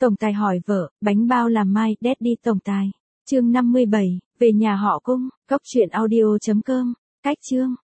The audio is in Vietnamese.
Tổng tài hỏi vợ, bánh bao làm mai, Daddy tổng tài. Chương 57, về nhà họ Cung, cốc truyện audio.com, cách chương.